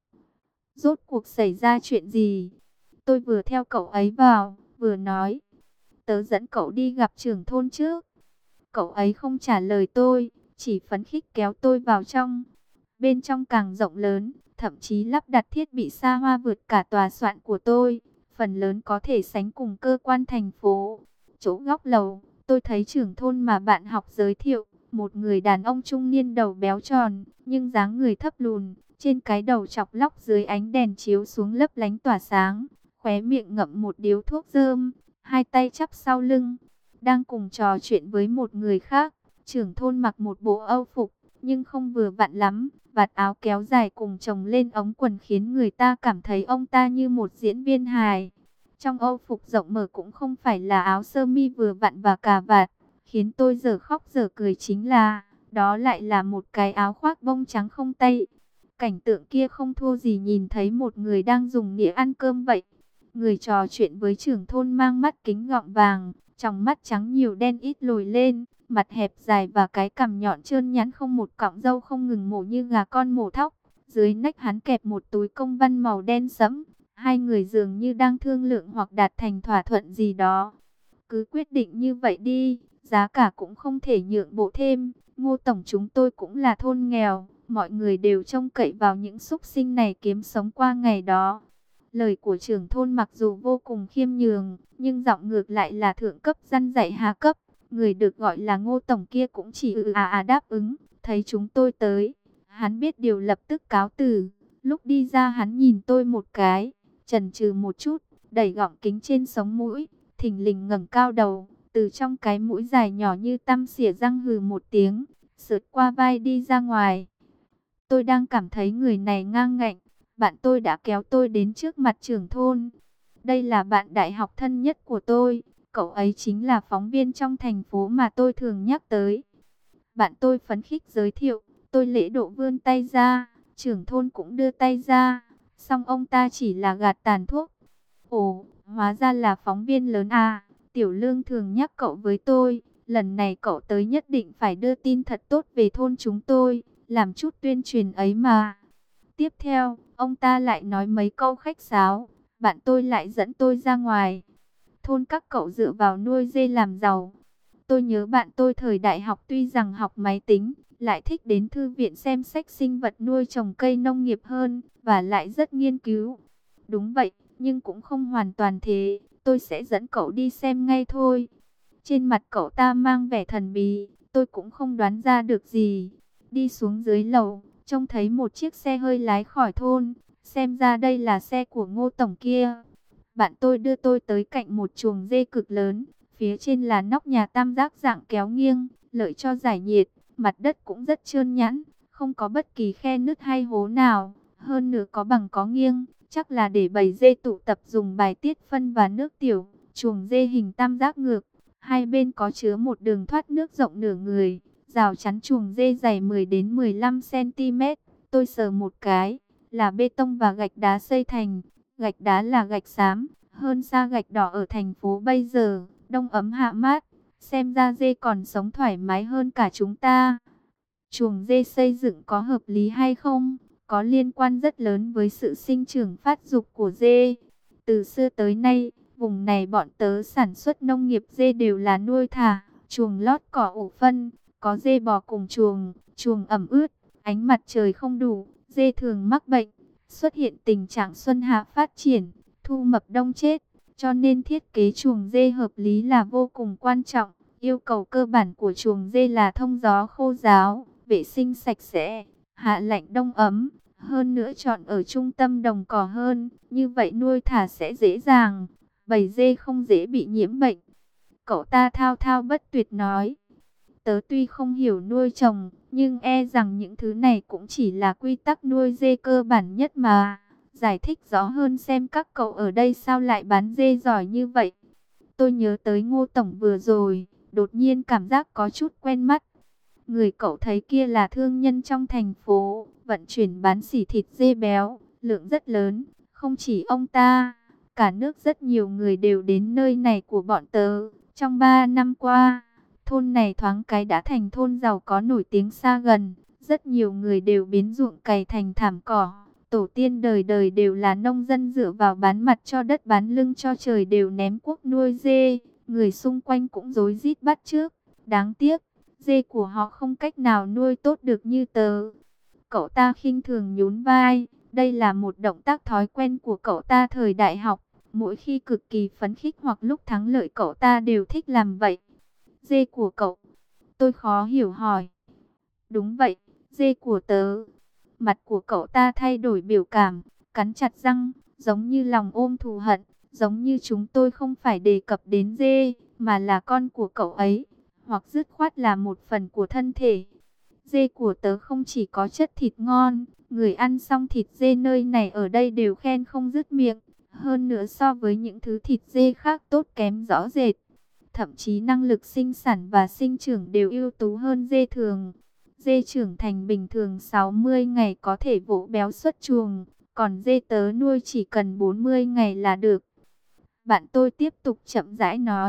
Rốt cuộc xảy ra chuyện gì? Tôi vừa theo cậu ấy vào, vừa nói, tớ dẫn cậu đi gặp trưởng thôn trước. Cậu ấy không trả lời tôi, chỉ phấn khích kéo tôi vào trong. Bên trong càng rộng lớn, thậm chí lắp đặt thiết bị xa hoa vượt cả tòa soạn của tôi. Phần lớn có thể sánh cùng cơ quan thành phố. Chỗ góc lầu, tôi thấy trưởng thôn mà bạn học giới thiệu. Một người đàn ông trung niên đầu béo tròn, nhưng dáng người thấp lùn. Trên cái đầu chọc lóc dưới ánh đèn chiếu xuống lấp lánh tỏa sáng. Khóe miệng ngậm một điếu thuốc rơm, hai tay chắp sau lưng. Đang cùng trò chuyện với một người khác. Trưởng thôn mặc một bộ âu phục, nhưng không vừa vặn lắm. Vạt áo kéo dài cùng chồng lên ống quần khiến người ta cảm thấy ông ta như một diễn viên hài. Trong âu phục rộng mở cũng không phải là áo sơ mi vừa vặn và cà vạt. Khiến tôi giờ khóc giờ cười chính là, đó lại là một cái áo khoác bông trắng không tay. Cảnh tượng kia không thua gì nhìn thấy một người đang dùng nĩa ăn cơm vậy. Người trò chuyện với trưởng thôn mang mắt kính gọng vàng, tròng mắt trắng nhiều đen ít lồi lên, mặt hẹp dài và cái cằm nhọn trơn nhẵn không một cọng râu, không ngừng mổ như gà con mổ thóc. Dưới nách hắn kẹp một túi công văn màu đen sẫm. Hai người dường như đang thương lượng hoặc đạt thành thỏa thuận gì đó. Cứ quyết định như vậy đi, giá cả cũng không thể nhượng bộ thêm. Ngô tổng, chúng tôi cũng là thôn nghèo, mọi người đều trông cậy vào những súc sinh này kiếm sống qua ngày đó. Lời của trưởng thôn mặc dù vô cùng khiêm nhường, nhưng giọng ngược lại là thượng cấp răn dạy hạ cấp. Người được gọi là Ngô tổng kia cũng chỉ đáp ứng. Thấy chúng tôi tới, hắn biết điều lập tức cáo từ. Lúc đi ra hắn nhìn tôi một cái, chần chừ một chút, đẩy gọng kính trên sống mũi, thình lình ngẩng cao đầu, từ trong cái mũi dài nhỏ như tăm xỉa răng hừ một tiếng, sượt qua vai đi ra ngoài. Tôi đang cảm thấy người này ngang ngạnh, bạn tôi đã kéo tôi đến trước mặt trưởng thôn. Đây là bạn đại học thân nhất của tôi, cậu ấy chính là phóng viên trong thành phố mà tôi thường nhắc tới. Bạn tôi phấn khích giới thiệu, tôi lễ độ vươn tay ra, trưởng thôn cũng đưa tay ra, song ông ta chỉ là gạt tàn thuốc. Ồ, hóa ra là phóng viên lớn à, Tiểu Lương thường nhắc cậu với tôi, lần này cậu tới nhất định phải đưa tin thật tốt về thôn chúng tôi, làm chút tuyên truyền ấy mà. Tiếp theo, ông ta lại nói mấy câu khách sáo, bạn tôi lại dẫn tôi ra ngoài. Thôn các cậu dựa vào nuôi dê làm giàu. Tôi nhớ bạn tôi thời đại học tuy rằng học máy tính, lại thích đến thư viện xem sách sinh vật nuôi trồng cây nông nghiệp hơn, và lại rất nghiên cứu. Đúng vậy, nhưng cũng không hoàn toàn thế, tôi sẽ dẫn cậu đi xem ngay thôi. Trên mặt cậu ta mang vẻ thần bí, tôi cũng không đoán ra được gì. Đi xuống dưới lầu, trông thấy một chiếc xe hơi lái khỏi thôn, xem ra đây là xe của Ngô tổng kia. Bạn tôi đưa tôi tới cạnh một chuồng dê cực lớn, phía trên là nóc nhà tam giác dạng kéo nghiêng, lợi cho giải nhiệt, mặt đất cũng rất trơn nhẵn, không có bất kỳ khe nứt hay hố nào, hơn nữa có bằng có nghiêng, chắc là để bầy dê tụ tập dùng bài tiết phân và nước tiểu. Chuồng dê hình tam giác ngược, hai bên có chứa một đường thoát nước rộng nửa người, rào chắn chuồng dê dày 10 đến 15 cm. Tôi sờ một cái, là bê tông và gạch đá xây thành, gạch đá là gạch xám, hơn xa gạch đỏ ở thành phố bây giờ, đông ấm hạ mát, xem ra dê còn sống thoải mái hơn cả chúng ta. Chuồng dê xây dựng có hợp lý hay không, có liên quan rất lớn với sự sinh trưởng phát dục của dê. Từ xưa tới nay, vùng này bọn tớ sản xuất nông nghiệp dê đều là nuôi thả, chuồng lót cỏ ủ phân, có dê bò cùng chuồng, chuồng ẩm ướt, ánh mặt trời không đủ, dê thường mắc bệnh, xuất hiện tình trạng xuân hạ phát triển, thu mập đông chết, cho nên thiết kế chuồng dê hợp lý là vô cùng quan trọng. Yêu cầu cơ bản của chuồng dê là thông gió khô ráo, vệ sinh sạch sẽ, hạ lạnh đông ấm. Hơn nữa chọn ở trung tâm đồng cỏ hơn, như vậy nuôi thả sẽ dễ dàng, bầy dê không dễ bị nhiễm bệnh. Cậu ta thao thao bất tuyệt nói, tớ tuy không hiểu nuôi trồng, nhưng e rằng những thứ này cũng chỉ là quy tắc nuôi dê cơ bản nhất mà. Giải thích rõ hơn xem các cậu ở đây sao lại bán dê giỏi như vậy. Tôi nhớ tới Ngô tổng vừa rồi, đột nhiên cảm giác có chút quen mắt. Người cậu thấy kia là thương nhân trong thành phố, vận chuyển bán sỉ thịt dê béo, lượng rất lớn. Không chỉ ông ta, cả nước rất nhiều người đều đến nơi này của bọn tớ. Trong 3 năm qua, thôn này thoáng cái đã thành thôn giàu có nổi tiếng xa gần. Rất nhiều người đều biến ruộng cày thành thảm cỏ. Tổ tiên đời đời đều là nông dân dựa vào bán mặt cho đất bán lưng cho trời đều ném cuốc nuôi dê. Người xung quanh cũng rối rít bắt chước. Đáng tiếc, dê của họ không cách nào nuôi tốt được như tớ. Cậu ta khinh thường nhún vai. Đây là một động tác thói quen của cậu ta thời đại học. Mỗi khi cực kỳ phấn khích hoặc lúc thắng lợi cậu ta đều thích làm vậy. Dê của cậu? Tôi khó hiểu hỏi. Đúng vậy, dê của tớ. Mặt của cậu ta thay đổi biểu cảm, cắn chặt răng, giống như lòng ôm thù hận, giống như chúng tôi không phải đề cập đến dê, mà là con của cậu ấy, hoặc dứt khoát là một phần của thân thể. Dê của tớ không chỉ có chất thịt ngon, người ăn xong thịt dê nơi này ở đây đều khen không dứt miệng, hơn nữa so với những thứ thịt dê khác tốt kém rõ rệt. Thậm chí năng lực sinh sản và sinh trưởng đều ưu tú hơn dê thường. Dê trưởng thành bình thường 60 ngày có thể vỗ béo xuất chuồng, còn dê tớ nuôi chỉ cần 40 ngày là được. Bạn tôi tiếp tục chậm rãi nói,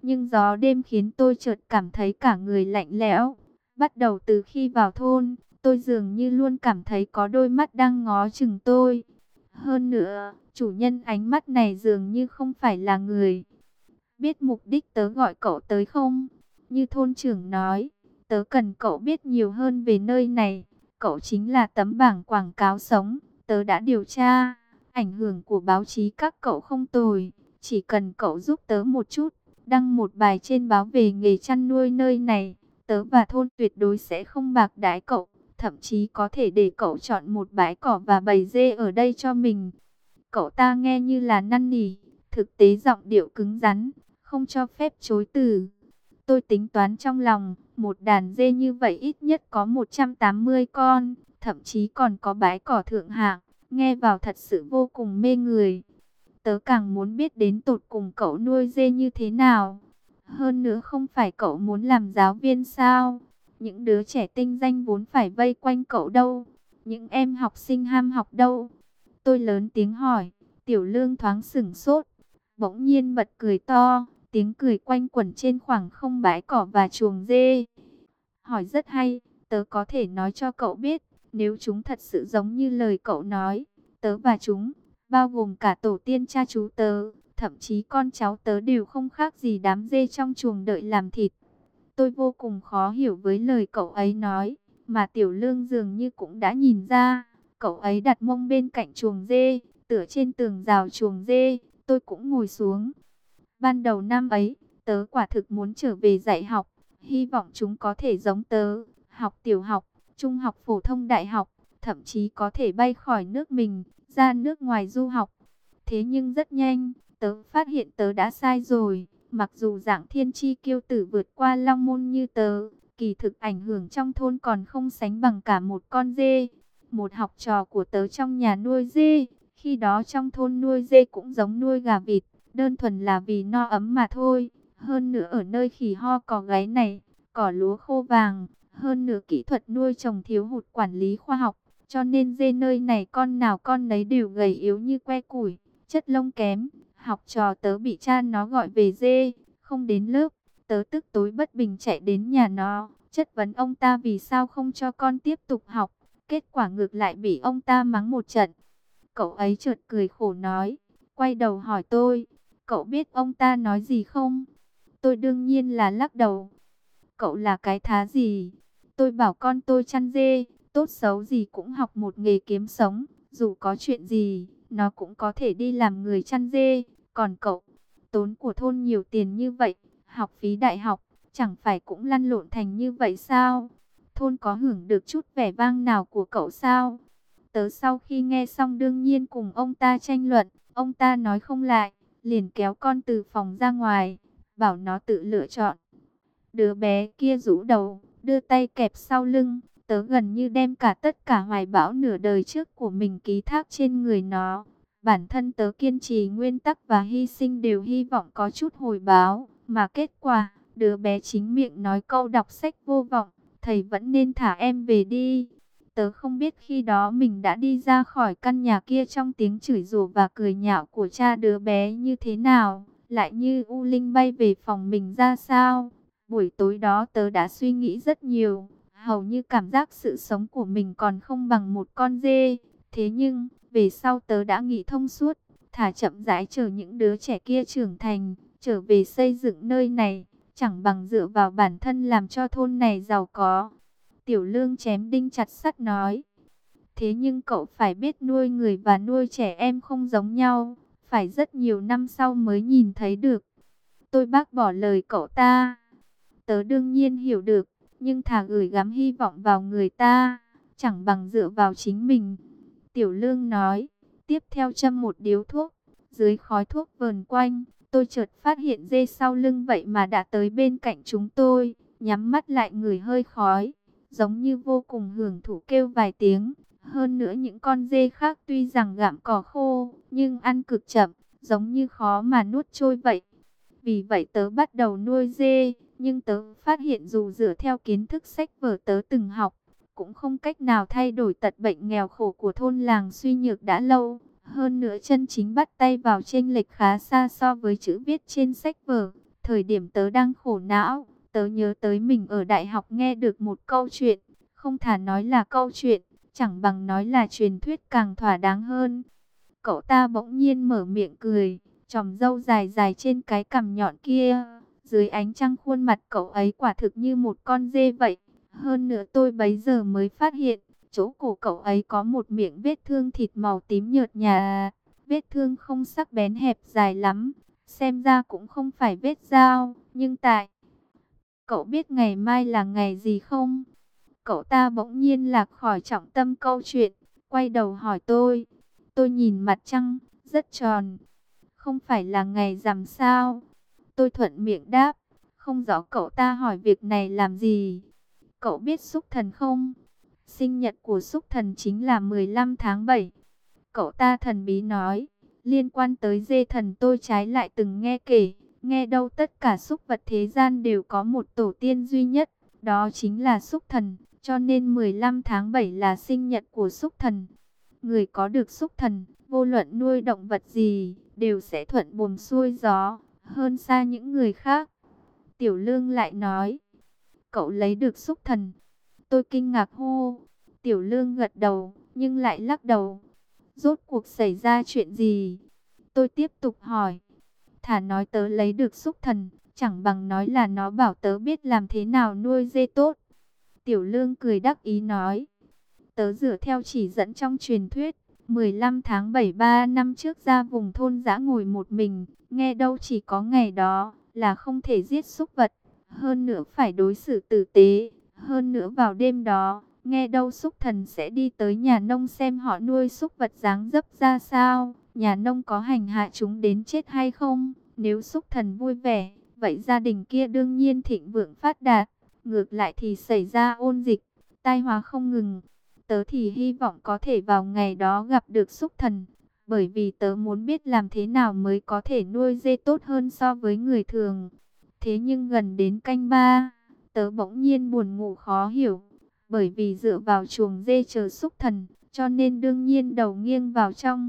Nhưng gió đêm khiến tôi chợt cảm thấy cả người lạnh lẽo. Bắt đầu từ khi vào thôn, tôi dường như luôn cảm thấy có đôi mắt đang ngó chừng tôi. Hơn nữa, chủ nhân ánh mắt này dường như không phải là người. Biết mục đích tớ gọi cậu tới không? Như thôn trưởng nói, tớ cần cậu biết nhiều hơn về nơi này. Cậu chính là tấm bảng quảng cáo sống. Tớ đã điều tra, ảnh hưởng của báo chí các cậu không tồi. Chỉ cần cậu giúp tớ một chút, đăng một bài trên báo về nghề chăn nuôi nơi này, tớ và thôn tuyệt đối sẽ không bạc đãi cậu. Thậm chí có thể để cậu chọn một bãi cỏ và bầy dê ở đây cho mình. Cậu ta nghe như là năn nỉ, thực tế giọng điệu cứng rắn, không cho phép chối từ. Tôi tính toán trong lòng, một đàn dê như vậy ít nhất có 180 con, thậm chí còn có bãi cỏ thượng hạng, nghe vào thật sự vô cùng mê người. Tớ càng muốn biết đến tột cùng cậu nuôi dê như thế nào. Hơn nữa không phải cậu muốn làm giáo viên sao? Những đứa trẻ tinh danh vốn phải vây quanh cậu đâu? Những em học sinh ham học đâu? Tôi lớn tiếng hỏi, Tiểu Lương thoáng sửng sốt, bỗng nhiên bật cười to, tiếng cười quanh quẩn trên khoảng không bãi cỏ và chuồng dê. Hỏi rất hay, tớ có thể nói cho cậu biết, nếu chúng thật sự giống như lời cậu nói, tớ và chúng, bao gồm cả tổ tiên cha chú tớ, thậm chí con cháu tớ đều không khác gì đám dê trong chuồng đợi làm thịt. Tôi vô cùng khó hiểu với lời cậu ấy nói, mà Tiểu Lương dường như cũng đã nhìn ra. Cậu ấy đặt mông bên cạnh chuồng dê, tựa trên tường rào chuồng dê, tôi cũng ngồi xuống. Ban đầu năm ấy, tớ quả thực muốn trở về dạy học, hy vọng chúng có thể giống tớ, học tiểu học, trung học phổ thông đại học, thậm chí có thể bay khỏi nước mình, ra nước ngoài du học. Thế nhưng rất nhanh, tớ phát hiện tớ đã sai rồi. Mặc dù dạng thiên chi kiêu tử vượt qua long môn như tớ, kỳ thực ảnh hưởng trong thôn còn không sánh bằng cả một con dê. Một học trò của tớ trong nhà nuôi dê, khi đó trong thôn nuôi dê cũng giống nuôi gà vịt, đơn thuần là vì no ấm mà thôi. Hơn nữa ở nơi khỉ ho cò gáy này, cỏ lúa khô vàng, hơn nữa kỹ thuật nuôi trồng thiếu hụt quản lý khoa học, cho nên dê nơi này con nào con nấy đều gầy yếu như que củi, chất lông kém. Học trò tớ bị cha nó gọi về dê, không đến lớp. Tớ tức tối bất bình chạy đến nhà nó, chất vấn ông ta vì sao không cho con tiếp tục học. Kết quả ngược lại bị ông ta mắng một trận. Cậu ấy chợt cười khổ nói, quay đầu hỏi tôi, cậu biết ông ta nói gì không? Tôi đương nhiên là lắc đầu. Cậu là cái thá gì? Tôi bảo con tôi chăn dê, tốt xấu gì cũng học một nghề kiếm sống, dù có chuyện gì, nó cũng có thể đi làm người chăn dê. Còn cậu, tốn của thôn nhiều tiền như vậy, học phí đại học, chẳng phải cũng lăn lộn thành như vậy sao? Thôn có hưởng được chút vẻ vang nào của cậu sao? Tớ sau khi nghe xong đương nhiên cùng ông ta tranh luận, ông ta nói không lại, liền kéo con từ phòng ra ngoài, bảo nó tự lựa chọn. Đứa bé kia rũ đầu, đưa tay kẹp sau lưng, tớ gần như đem cả tất cả hoài bão nửa đời trước của mình ký thác trên người nó. Bản thân tớ kiên trì nguyên tắc và hy sinh đều hy vọng có chút hồi báo, mà kết quả, đứa bé chính miệng nói câu đọc sách vô vọng, thầy vẫn nên thả em về đi. Tớ không biết khi đó mình đã đi ra khỏi căn nhà kia trong tiếng chửi rủa và cười nhạo của cha đứa bé như thế nào, lại như u linh bay về phòng mình ra sao. Buổi tối đó tớ đã suy nghĩ rất nhiều, hầu như cảm giác sự sống của mình còn không bằng một con dê. Thế nhưng, về sau tớ đã nghĩ thông suốt, thả chậm rãi chờ những đứa trẻ kia trưởng thành, trở về xây dựng nơi này, chẳng bằng dựa vào bản thân làm cho thôn này giàu có. Tiểu Lương chém đinh chặt sắt nói, thế nhưng cậu phải biết nuôi người và nuôi trẻ em không giống nhau, phải rất nhiều năm sau mới nhìn thấy được. Tôi bác bỏ lời cậu ta. Tớ đương nhiên hiểu được, nhưng thà gửi gắm hy vọng vào người ta, chẳng bằng dựa vào chính mình. Tiểu Lương nói, tiếp theo châm một điếu thuốc, dưới khói thuốc vờn quanh, tôi chợt phát hiện dê sau lưng vậy mà đã tới bên cạnh chúng tôi, nhắm mắt lại ngửi hơi khói, giống như vô cùng hưởng thụ kêu vài tiếng. Hơn nữa những con dê khác tuy rằng gặm cỏ khô, nhưng ăn cực chậm, giống như khó mà nuốt trôi vậy. Vì vậy tớ bắt đầu nuôi dê, nhưng tớ phát hiện dù dựa theo kiến thức sách vở tớ từng học, cũng không cách nào thay đổi tật bệnh nghèo khổ của thôn làng suy nhược đã lâu. Hơn nữa chân chính bắt tay vào chênh lệch khá xa so với chữ viết trên sách vở. Thời điểm tớ đang khổ não, tớ nhớ tới mình ở đại học nghe được một câu chuyện, không thà nói là câu chuyện, chẳng bằng nói là truyền thuyết càng thỏa đáng hơn. Cậu ta bỗng nhiên mở miệng cười, chòm râu dài dài trên cái cằm nhọn kia. Dưới ánh trăng khuôn mặt cậu ấy quả thực như một con dê vậy. Hơn nữa tôi bấy giờ mới phát hiện, chỗ cổ cậu ấy có một miệng vết thương thịt màu tím nhợt nhạt. Vết thương không sắc bén hẹp dài lắm, xem ra cũng không phải vết dao. Nhưng cậu biết ngày mai là ngày gì không? Cậu ta bỗng nhiên lạc khỏi trọng tâm câu chuyện, quay đầu hỏi tôi. Tôi nhìn mặt trăng, rất tròn. Không phải là ngày rằm sao? Tôi thuận miệng đáp. Không rõ cậu ta hỏi việc này làm gì. Cậu biết Súc Thần không? Sinh nhật của Súc Thần chính là 15 tháng 7. Cậu ta thần bí nói. Liên quan tới dê thần tôi trái lại từng nghe kể. Nghe đâu tất cả súc vật thế gian đều có một tổ tiên duy nhất. Đó chính là Súc Thần. Cho nên 15 tháng 7 là sinh nhật của Súc Thần. Người có được Súc Thần, vô luận nuôi động vật gì, đều sẽ thuận buồm xuôi gió, hơn xa những người khác. Tiểu Lương lại nói, cậu lấy được Súc Thần. Tôi kinh ngạc hô. Tiểu Lương gật đầu, nhưng lại lắc đầu. Rốt cuộc xảy ra chuyện gì? Tôi tiếp tục hỏi. Thà nói tớ lấy được Súc Thần, chẳng bằng nói là nó bảo tớ biết làm thế nào nuôi dê tốt. Tiểu Lương cười đắc ý nói. Tớ dựa theo chỉ dẫn trong truyền thuyết, 15 tháng 7 3 năm trước ra vùng thôn dã ngồi một mình, nghe đâu chỉ có ngày đó là không thể giết súc vật, hơn nữa phải đối xử tử tế, hơn nữa vào đêm đó, nghe đâu Súc Thần sẽ đi tới nhà nông xem họ nuôi súc vật dáng dấp ra sao, nhà nông có hành hạ chúng đến chết hay không. Nếu Súc Thần vui vẻ, vậy gia đình kia đương nhiên thịnh vượng phát đạt, ngược lại thì xảy ra ôn dịch, tai họa không ngừng. Tớ thì hy vọng có thể vào ngày đó gặp được Súc Thần, bởi vì tớ muốn biết làm thế nào mới có thể nuôi dê tốt hơn so với người thường. Thế nhưng gần đến canh ba, tớ bỗng nhiên buồn ngủ khó hiểu, bởi vì dựa vào chuồng dê chờ Súc Thần, cho nên đương nhiên đầu nghiêng vào trong.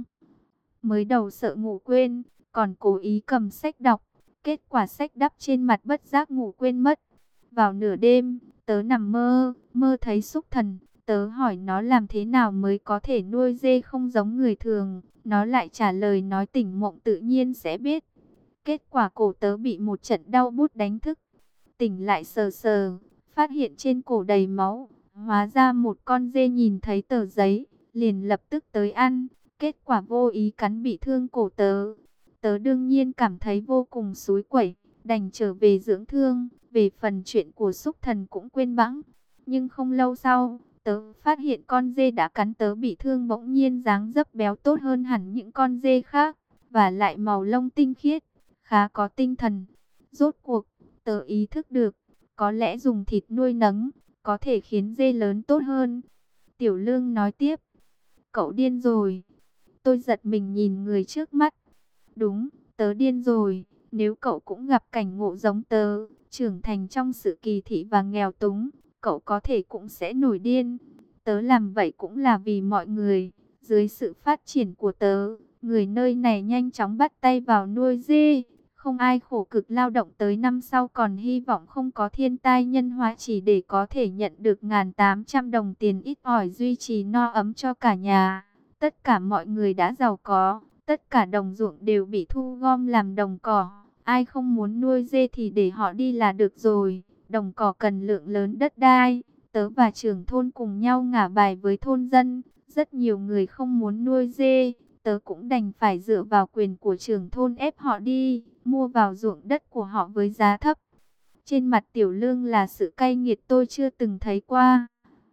Mới đầu sợ ngủ quên, còn cố ý cầm sách đọc, kết quả sách đắp trên mặt bất giác ngủ quên mất. Vào nửa đêm, tớ nằm mơ thấy Súc Thần. Tớ hỏi nó làm thế nào mới có thể nuôi dê không giống người thường. Nó lại trả lời nói tỉnh mộng tự nhiên sẽ biết. Kết quả cổ tớ bị một trận đau bút đánh thức. Tỉnh lại sờ sờ, phát hiện trên cổ đầy máu. Hóa ra một con dê nhìn thấy tờ giấy, liền lập tức tới ăn. Kết quả vô ý cắn bị thương cổ tớ. Tớ đương nhiên cảm thấy vô cùng xúi quẩy, đành trở về dưỡng thương. Về phần chuyện của Súc Thần cũng quên bẵng. Nhưng không lâu sau, tớ phát hiện con dê đã cắn tớ bị thương bỗng nhiên dáng dấp béo tốt hơn hẳn những con dê khác, và lại màu lông tinh khiết, khá có tinh thần. Rốt cuộc, tớ ý thức được, có lẽ dùng thịt nuôi nấng, có thể khiến dê lớn tốt hơn. Tiểu Lương nói tiếp, cậu điên rồi. Tôi giật mình nhìn người trước mắt. Đúng, tớ điên rồi, nếu cậu cũng gặp cảnh ngộ giống tớ, trưởng thành trong sự kỳ thị và nghèo túng, cậu có thể cũng sẽ nổi điên. Tớ làm vậy cũng là vì mọi người. Dưới sự phát triển của tớ, người nơi này nhanh chóng bắt tay vào nuôi dê. Không ai khổ cực lao động tới năm sau còn hy vọng không có thiên tai nhân họa chỉ để có thể nhận được 1.800 đồng tiền ít ỏi duy trì no ấm cho cả nhà. Tất cả mọi người đã giàu có, tất cả đồng ruộng đều bị thu gom làm đồng cỏ. Ai không muốn nuôi dê thì để họ đi là được rồi. Đồng cỏ cần lượng lớn đất đai. Tớ và trưởng thôn cùng nhau ngả bài với thôn dân. Rất nhiều người không muốn nuôi dê. Tớ cũng đành phải dựa vào quyền của trưởng thôn ép họ đi, mua vào ruộng đất của họ với giá thấp. Trên mặt Tiểu Lương là sự cay nghiệt tôi chưa từng thấy qua.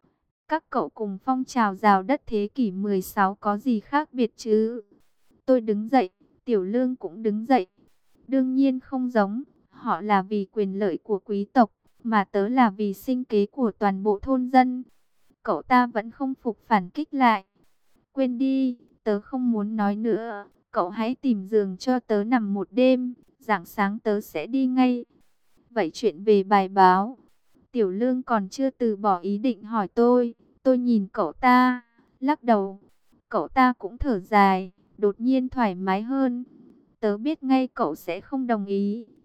Các cậu cùng phong trào rào đất thế kỷ 16 có gì khác biệt chứ? Tôi đứng dậy, Tiểu Lương cũng đứng dậy. Đương nhiên không giống, họ là vì quyền lợi của quý tộc, mà tớ là vì sinh kế của toàn bộ thôn dân. Cậu ta vẫn không phục phản kích lại. Quên đi, tớ không muốn nói nữa, cậu hãy tìm giường cho tớ nằm một đêm, rạng sáng tớ sẽ đi ngay. Vậy chuyện về bài báo, Tiểu Lương còn chưa từ bỏ ý định hỏi tôi nhìn cậu ta, lắc đầu. Cậu ta cũng thở dài, đột nhiên thoải mái hơn. Tớ biết ngay cậu sẽ không đồng ý,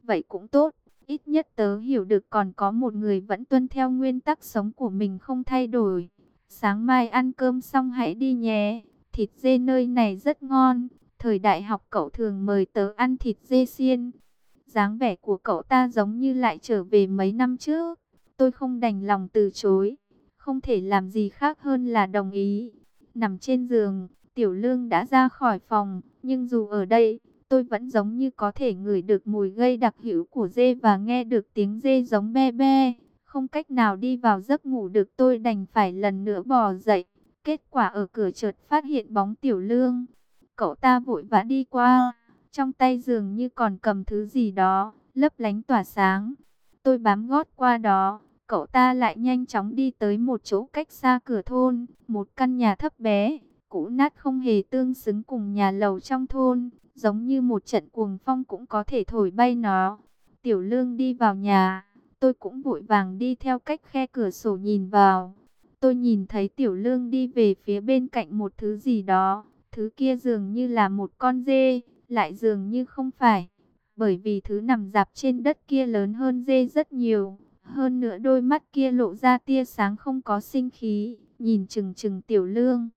vậy cũng tốt. Ít nhất tớ hiểu được còn có một người vẫn tuân theo nguyên tắc sống của mình không thay đổi. Sáng mai ăn cơm xong hãy đi nhé. Thịt dê nơi này rất ngon. Thời đại học cậu thường mời tớ ăn thịt dê xiên. Dáng vẻ của cậu ta giống như lại trở về mấy năm trước. Tôi không đành lòng từ chối. Không thể làm gì khác hơn là đồng ý. Nằm trên giường, Tiểu Lương đã ra khỏi phòng. Nhưng dù ở đây, tôi vẫn giống như có thể ngửi được mùi gây đặc hữu của dê và nghe được tiếng dê giống be be. Không cách nào đi vào giấc ngủ được, tôi đành phải lần nữa bò dậy. Kết quả ở cửa chợt phát hiện bóng Tiểu Lương. Cậu ta vội vã đi qua, trong tay dường như còn cầm thứ gì đó, lấp lánh tỏa sáng. Tôi bám gót qua đó, cậu ta lại nhanh chóng đi tới một chỗ cách xa cửa thôn, một căn nhà thấp bé, cũ nát không hề tương xứng cùng nhà lầu trong thôn, giống như một trận cuồng phong cũng có thể thổi bay nó. Tiểu Lương đi vào nhà, tôi cũng vội vàng đi theo cách khe cửa sổ nhìn vào. Tôi nhìn thấy Tiểu Lương đi về phía bên cạnh một thứ gì đó, thứ kia dường như là một con dê, lại dường như không phải, bởi vì thứ nằm rạp trên đất kia lớn hơn dê rất nhiều. Hơn nữa đôi mắt kia lộ ra tia sáng không có sinh khí, nhìn chừng chừng Tiểu Lương.